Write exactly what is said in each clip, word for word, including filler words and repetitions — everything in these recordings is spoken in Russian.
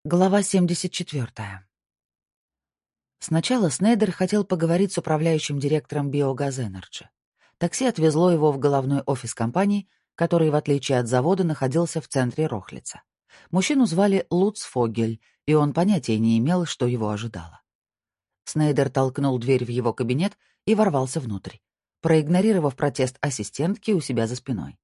Глава семьдесят четвёртая. Сначала Снейдер хотел поговорить с управляющим директором Биогаз Энерджи. Такси отвезло его в головной офис компании, который, в отличие от завода, находился в центре Рохлица. Мужчину звали Луц Фогель, и он понятия не имел, что его ожидало. Снейдер толкнул дверь в его кабинет и ворвался внутрь, проигнорировав протест ассистентки у себя за спиной.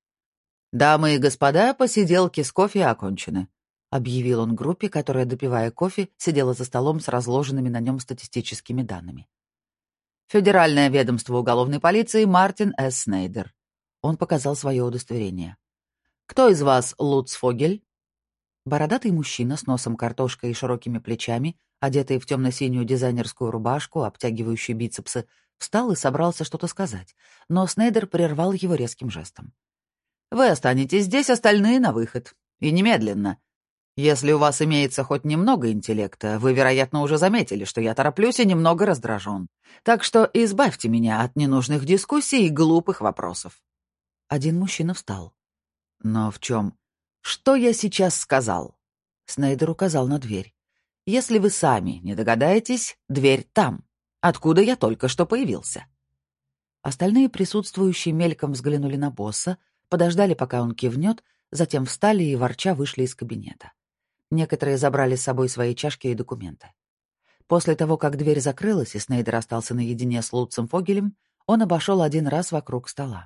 «Дамы и господа, посиделки с кофе окончены», — объявил он группе, которая, допивая кофе, сидела за столом с разложенными на нем статистическими данными. «Федеральное ведомство уголовной полиции Мартин С. Снейдер». Он показал свое удостоверение. «Кто из вас Луц Фогель?» Бородатый мужчина с носом картошкой и широкими плечами, одетый в темно-синюю дизайнерскую рубашку, обтягивающую бицепсы, встал и собрался что-то сказать, но Снейдер прервал его резким жестом. «Вы останетесь здесь, остальные на выход. И немедленно. Если у вас имеется хоть немного интеллекта, вы, вероятно, уже заметили, что я тороплюсь и немного раздражен. Так что избавьте меня от ненужных дискуссий и глупых вопросов». Один мужчина встал. «Но в чем? Что я сейчас сказал?» Снейдер указал на дверь. «Если вы сами не догадаетесь, дверь там, откуда я только что появился». Остальные присутствующие мельком взглянули на босса, подождали, пока он кивнет, затем встали и, ворча, вышли из кабинета. Некоторые забрали с собой свои чашки и документы. После того, как дверь закрылась, и Снейдер остался наедине с Луцем Фогелем, он обошел один раз вокруг стола.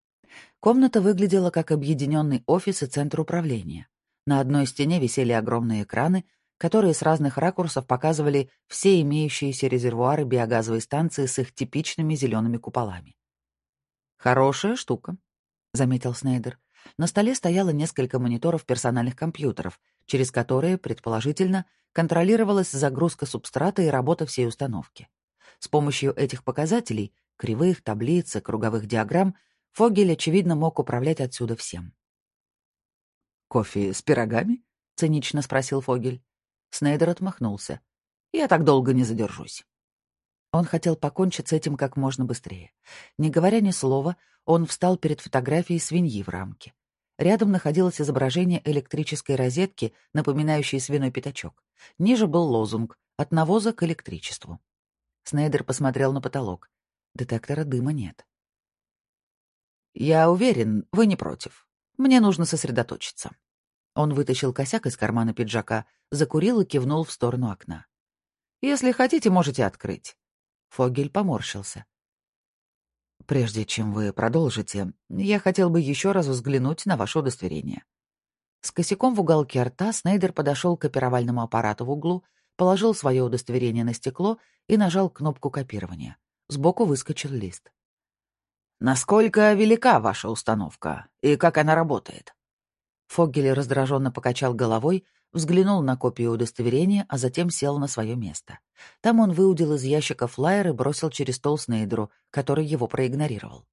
Комната выглядела как объединенный офис и центр управления. На одной стене висели огромные экраны, которые с разных ракурсов показывали все имеющиеся резервуары биогазовой станции с их типичными зелеными куполами. «Хорошая штука», — заметил Снейдер. На столе стояло несколько мониторов персональных компьютеров, через которые, предположительно, контролировалась загрузка субстрата и работа всей установки. С помощью этих показателей, кривых, таблиц и круговых диаграмм, Фогель, очевидно, мог управлять отсюда всем. «Кофе с пирогами?» — цинично спросил Фогель. Снейдер отмахнулся. «Я так долго не задержусь». Он хотел покончить с этим как можно быстрее. Не говоря ни слова, он встал перед фотографией свиньи в рамке. Рядом находилось изображение электрической розетки, напоминающей свиной пятачок. Ниже был лозунг «От навоза к электричеству». Снейдер посмотрел на потолок. Детектора дыма нет. «Я уверен, вы не против. Мне нужно сосредоточиться». Он вытащил косяк из кармана пиджака, закурил и кивнул в сторону окна. «Если хотите, можете открыть». Фогель поморщился. «Прежде чем вы продолжите, я хотел бы еще раз взглянуть на ваше удостоверение». С косяком в уголке рта Снейдер подошел к копировальному аппарату в углу, положил свое удостоверение на стекло и нажал кнопку копирования. Сбоку выскочил лист. «Насколько велика ваша установка и как она работает?» Фогель раздраженно покачал головой, взглянул на копию удостоверения, а затем сел на свое место. Там он выудил из ящика флаер и бросил через стол Снейдеру, который его проигнорировал.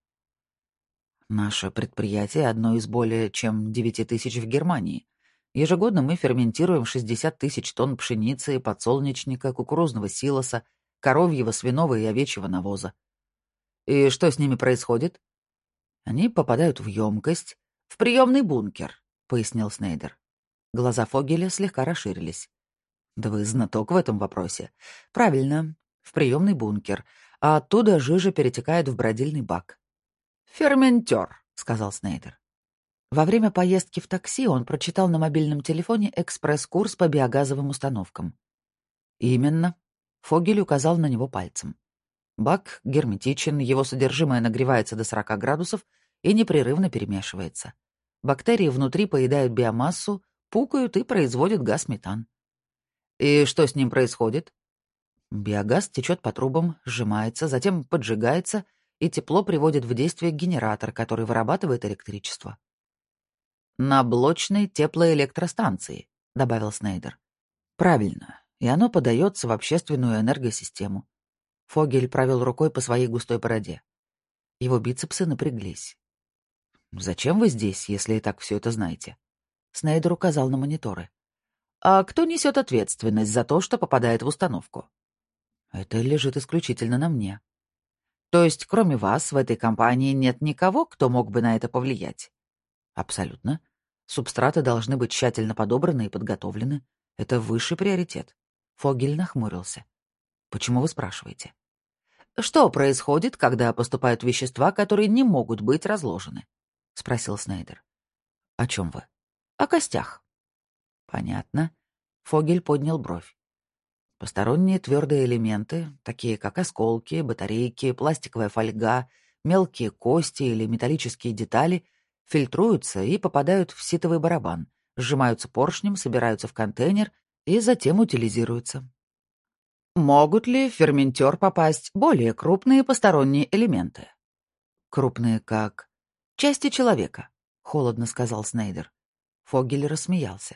«Наше предприятие — одно из более чем девяти тысяч в Германии. Ежегодно мы ферментируем шестьдесят тысяч тонн пшеницы, подсолнечника, кукурузного силоса, коровьего, свиного и овечьего навоза. И что с ними происходит? Они попадают в емкость, в приемный бункер», — пояснил Снейдер. Глаза Фогеля слегка расширились. «Да вы знаток в этом вопросе. Правильно, в приемный бункер, а оттуда жижа перетекает в бродильный бак». «Ферментер», — сказал Снейдер. Во время поездки в такси он прочитал на мобильном телефоне экспресс-курс по биогазовым установкам. «Именно», — Фогель указал на него пальцем. «Бак герметичен, его содержимое нагревается до сорока градусов и непрерывно перемешивается. Бактерии внутри поедают биомассу, пукают и производят газ метан». «И что с ним происходит?» Биогаз течет по трубам, сжимается, затем поджигается, и тепло приводит в действие генератор, который вырабатывает электричество. «На блочной теплоэлектростанции», — добавил Снейдер. «Правильно, и оно подается в общественную энергосистему». Фогель провел рукой по своей густой бороде. Его бицепсы напряглись. «Зачем вы здесь, если и так все это знаете?» Снейдер указал на мониторы. «А кто несет ответственность за то, что попадает в установку?» «Это лежит исключительно на мне». «То есть, кроме вас, в этой компании нет никого, кто мог бы на это повлиять?» «Абсолютно. Субстраты должны быть тщательно подобраны и подготовлены. Это высший приоритет. Фогель нахмурился. Почему вы спрашиваете? Что происходит, когда поступают вещества, которые не могут быть разложены? Спросил Снейдер. О чем вы? О костях. Понятно. Фогель поднял бровь. Посторонние твердые элементы, такие как осколки, батарейки, пластиковая фольга, мелкие кости или металлические детали, фильтруются и попадают в ситовый барабан, сжимаются поршнем, собираются в контейнер и затем утилизируются. Могут ли в ферментер попасть более крупные посторонние элементы? Крупные как... Части человека, — холодно сказал Снейдер. Фогель рассмеялся.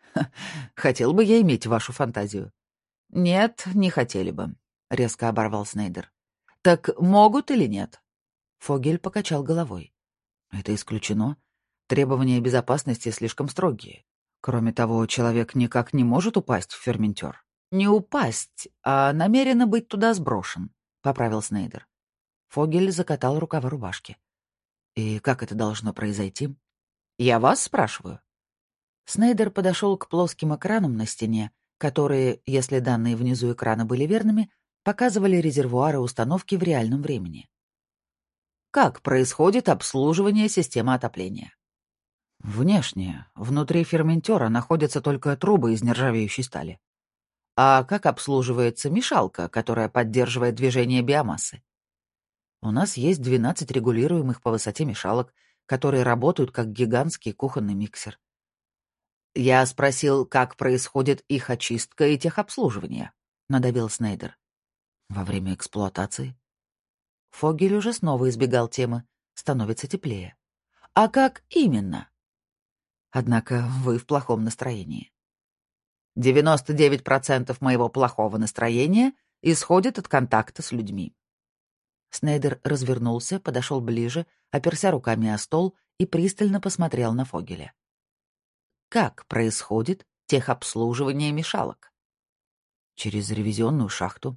Хотел бы я иметь вашу фантазию. «Нет, не хотели бы», — резко оборвал Снейдер. «Так могут или нет?» Фогель покачал головой. «Это исключено. Требования безопасности слишком строгие. Кроме того, человек никак не может упасть в ферментер». «Не упасть, а намеренно быть туда сброшен», — поправил Снейдер. Фогель закатал рукава рубашки. «И как это должно произойти?» «Я вас спрашиваю». Снейдер подошел к плоским экранам на стене, которые, если данные внизу экрана были верными, показывали резервуары установки в реальном времени. Как происходит обслуживание системы отопления? Внешне, внутри ферментера находятся только трубы из нержавеющей стали. А как обслуживается мешалка, которая поддерживает движение биомассы? У нас есть двенадцать регулируемых по высоте мешалок, которые работают как гигантский кухонный миксер. «Я спросил, как происходит их очистка и техобслуживание», — надавил Снейдер. «Во время эксплуатации». Фогель уже снова избегал темы. Становится теплее. «А как именно?» Однако вы в плохом настроении. девяносто девять процентов моего плохого настроения исходит от контакта с людьми». Снейдер развернулся, подошел ближе, оперся руками о стол и пристально посмотрел на Фогеля. Как происходит техобслуживание мешалок? Через ревизионную шахту.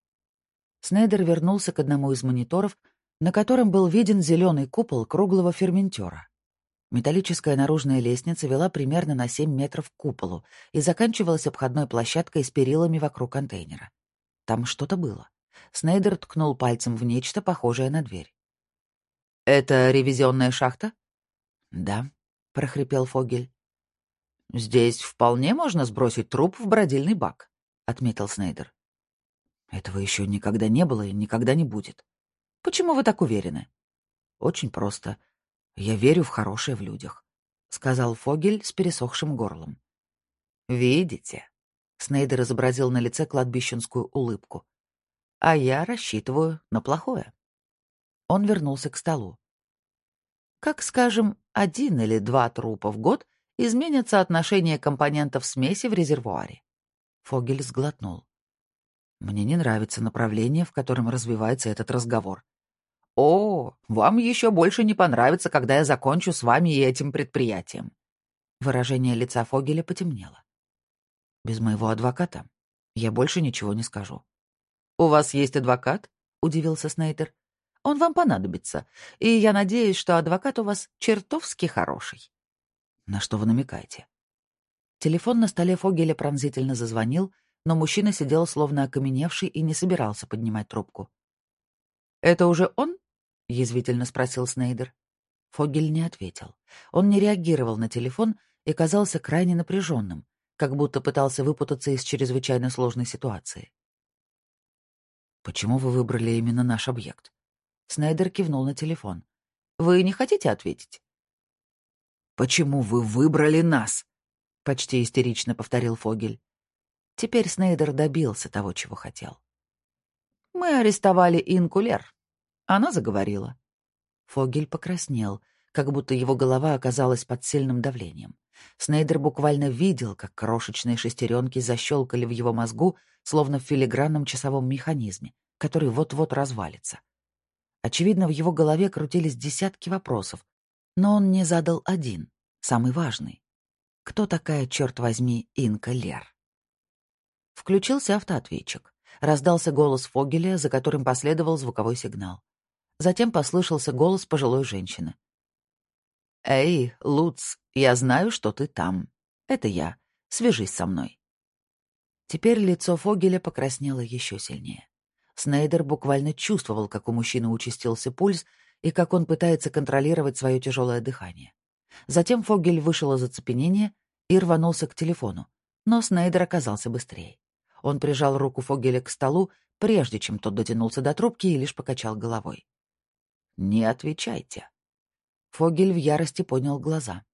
Снейдер вернулся к одному из мониторов, на котором был виден зеленый купол круглого ферментера. Металлическая наружная лестница вела примерно на семь метров к куполу и заканчивалась обходной площадкой с перилами вокруг контейнера. Там что-то было. Снейдер ткнул пальцем в нечто, похожее на дверь. «Это ревизионная шахта?» «Да», — прохрипел Фогель. «Здесь вполне можно сбросить труп в бродильный бак», — отметил Снейдер. «Этого еще никогда не было и никогда не будет». «Почему вы так уверены?» «Очень просто. Я верю в хорошее в людях», — сказал Фогель с пересохшим горлом. «Видите?» — Снейдер изобразил на лице кладбищенскую улыбку. «А я рассчитываю на плохое». Он вернулся к столу. «Как, скажем, один или два трупа в год изменят соотношение компонентов смеси в резервуаре?» Фогель сглотнул. «Мне не нравится направление, в котором развивается этот разговор». «О, вам еще больше не понравится, когда я закончу с вами и этим предприятием». Выражение лица Фогеля потемнело. «Без моего адвоката я больше ничего не скажу». «У вас есть адвокат?» — удивился Снейдер. «Он вам понадобится, и я надеюсь, что адвокат у вас чертовски хороший». «На что вы намекаете?» Телефон на столе Фогеля пронзительно зазвонил, но мужчина сидел словно окаменевший и не собирался поднимать трубку. «Это уже он?» — язвительно спросил Снейдер. Фогель не ответил. Он не реагировал на телефон и казался крайне напряженным, как будто пытался выпутаться из чрезвычайно сложной ситуации. «Почему вы выбрали именно наш объект?» Снейдер кивнул на телефон. «Вы не хотите ответить?» «Почему вы выбрали нас?» — почти истерично повторил Фогель. Теперь Снейдер добился того, чего хотел. «Мы арестовали Инку Лер». Она заговорила. Фогель покраснел, как будто его голова оказалась под сильным давлением. Снейдер буквально видел, как крошечные шестеренки защелкали в его мозгу, словно в филигранном часовом механизме, который вот-вот развалится. Очевидно, в его голове крутились десятки вопросов, но он не задал один, самый важный. Кто такая, черт возьми, Инка Лер? Включился автоответчик. Раздался голос Фогеля, за которым последовал звуковой сигнал. Затем послышался голос пожилой женщины. «Эй, Луц, я знаю, что ты там. Это я. Свяжись со мной». Теперь лицо Фогеля покраснело еще сильнее. Снейдер буквально чувствовал, как у мужчины участился пульс и как он пытается контролировать свое тяжелое дыхание. Затем Фогель вышел из оцепенения и рванулся к телефону, но Снейдер оказался быстрее. Он прижал руку Фогеля к столу, прежде чем тот дотянулся до трубки, и лишь покачал головой. «Не отвечайте». Фогель в ярости поднял глаза.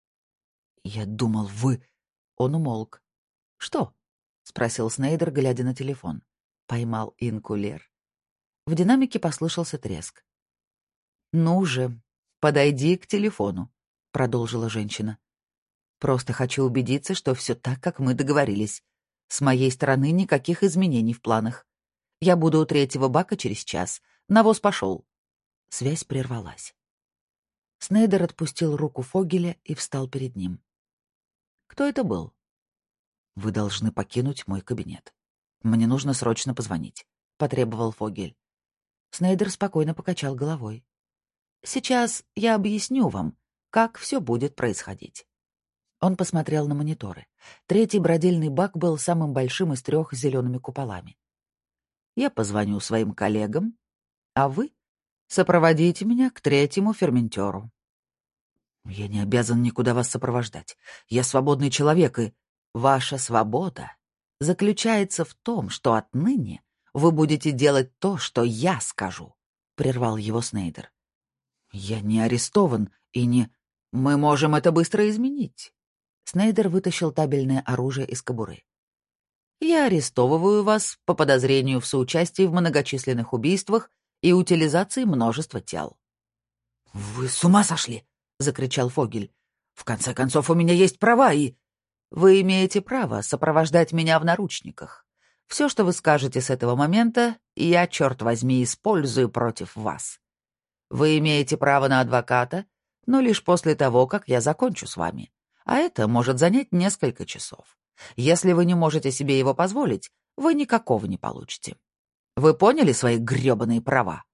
«Я думал, вы...» Он умолк. «Что?» — спросил Снейдер, глядя на телефон. Поймал инкулер. В динамике послышался треск. «Ну же, подойди к телефону», — продолжила женщина. «Просто хочу убедиться, что все так, как мы договорились. С моей стороны никаких изменений в планах. Я буду у третьего бака через час. Навоз пошел». Связь прервалась. Снейдер отпустил руку Фогеля и встал перед ним. «Кто это был?» «Вы должны покинуть мой кабинет. Мне нужно срочно позвонить», — потребовал Фогель. Снейдер спокойно покачал головой. «Сейчас я объясню вам, как все будет происходить». Он посмотрел на мониторы. Третий бродильный бак был самым большим из трех с зелеными куполами. «Я позвоню своим коллегам, а вы сопроводите меня к третьему ферментеру». «Я не обязан никуда вас сопровождать. Я свободный человек, и...» «Ваша свобода заключается в том, что отныне вы будете делать то, что я скажу», — прервал его Снейдер. «Я не арестован и не... Мы можем это быстро изменить». Снейдер вытащил табельное оружие из кобуры. «Я арестовываю вас по подозрению в соучастии в многочисленных убийствах и утилизации множества тел». «Вы с ума сошли!» — закричал Фогель. «В конце концов, у меня есть права и...» «Вы имеете право сопровождать меня в наручниках. Все, что вы скажете с этого момента, я, черт возьми, использую против вас. Вы имеете право на адвоката, но лишь после того, как я закончу с вами. А это может занять несколько часов. Если вы не можете себе его позволить, вы никакого не получите. Вы поняли свои грёбаные права?»